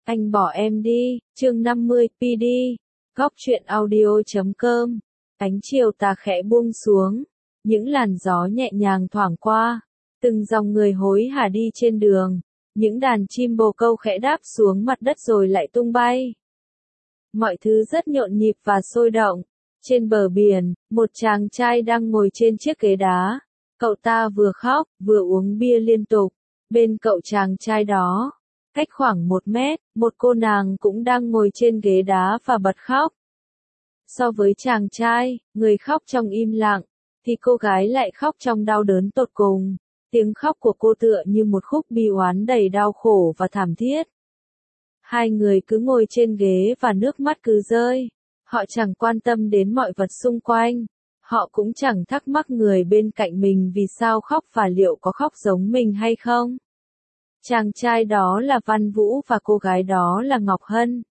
Anh bỏ em đi, chương 50 PD, góc truyện audio.com. Ánh chiều tà khẽ buông xuống, những làn gió nhẹ nhàng thoảng qua, từng dòng người hối hả đi trên đường, những đàn chim bồ câu khẽ đáp xuống mặt đất rồi lại tung bay. Mọi thứ rất nhộn nhịp và sôi động. Trên bờ biển, một chàng trai đang ngồi trên chiếc ghế đá. Cậu ta vừa khóc, vừa uống bia liên tục. Bên cậu chàng trai đó, cách khoảng 1 mét, một cô nàng cũng đang ngồi trên ghế đá và bật khóc. So với chàng trai, người khóc trong im lặng, thì cô gái lại khóc trong đau đớn tột cùng. Tiếng khóc của cô tựa như một khúc bi oán đầy đau khổ và thảm thiết. Hai người cứ ngồi trên ghế và nước mắt cứ rơi. Họ chẳng quan tâm đến mọi vật xung quanh. Họ cũng chẳng thắc mắc người bên cạnh mình vì sao khóc và liệu có khóc giống mình hay không. Chàng trai đó là Văn Vũ và cô gái đó là Ngọc Hân.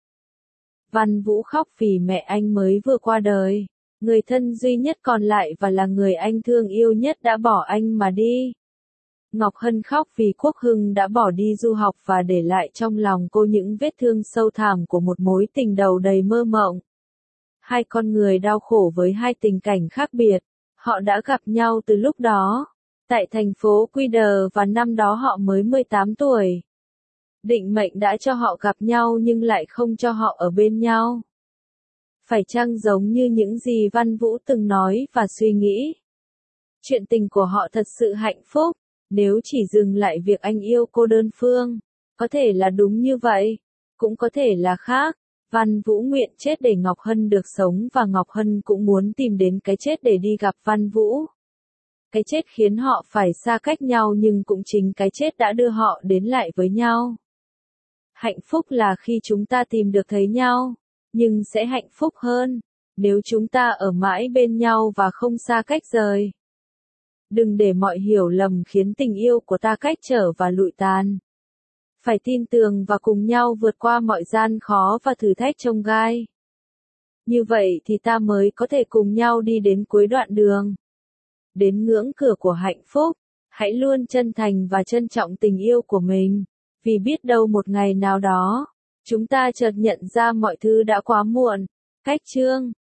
Văn Vũ khóc vì mẹ anh mới vừa qua đời. Người thân duy nhất còn lại và là người anh thương yêu nhất đã bỏ anh mà đi. Ngọc Hân khóc vì Quốc Hưng đã bỏ đi du học và để lại trong lòng cô những vết thương sâu thẳm của một mối tình đầu đầy mơ mộng. Hai con người đau khổ với hai tình cảnh khác biệt. Họ đã gặp nhau từ lúc đó, tại thành phố Quy-đờ và năm đó họ mới 18 tuổi. Định mệnh đã cho họ gặp nhau nhưng lại không cho họ ở bên nhau. Phải chăng giống như những gì Văn Vũ từng nói và suy nghĩ? Chuyện tình của họ thật sự hạnh phúc, nếu chỉ dừng lại việc anh yêu cô đơn phương. Có thể là đúng như vậy, cũng có thể là khác. Văn Vũ nguyện chết để Ngọc Hân được sống và Ngọc Hân cũng muốn tìm đến cái chết để đi gặp Văn Vũ. Cái chết khiến họ phải xa cách nhau nhưng cũng chính cái chết đã đưa họ đến lại với nhau. Hạnh phúc là khi chúng ta tìm được thấy nhau, nhưng sẽ hạnh phúc hơn nếu chúng ta ở mãi bên nhau và không xa cách rời. Đừng để mọi hiểu lầm khiến tình yêu của ta cách trở và lụi tàn. Phải tin tưởng và cùng nhau vượt qua mọi gian khó và thử thách chông gai. Như vậy thì ta mới có thể cùng nhau đi đến cuối đoạn đường. Đến ngưỡng cửa của hạnh phúc. Hãy luôn chân thành và trân trọng tình yêu của mình. Vì biết đâu một ngày nào đó, chúng ta chợt nhận ra mọi thứ đã quá muộn. Cách chương